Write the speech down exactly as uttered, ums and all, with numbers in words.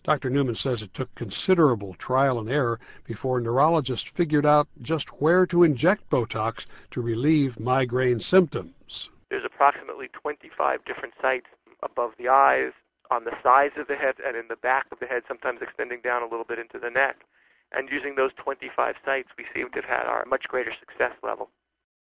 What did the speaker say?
Doctor Newman says it took considerable trial and error before neurologists figured out just where to inject Botox to relieve migraine symptoms. There's approximately twenty-five different sites above the eyes, on the sides of the head, and in the back of the head, sometimes extending down a little bit into the neck. And using those twenty-five sites, we seem to have had our much greater success level.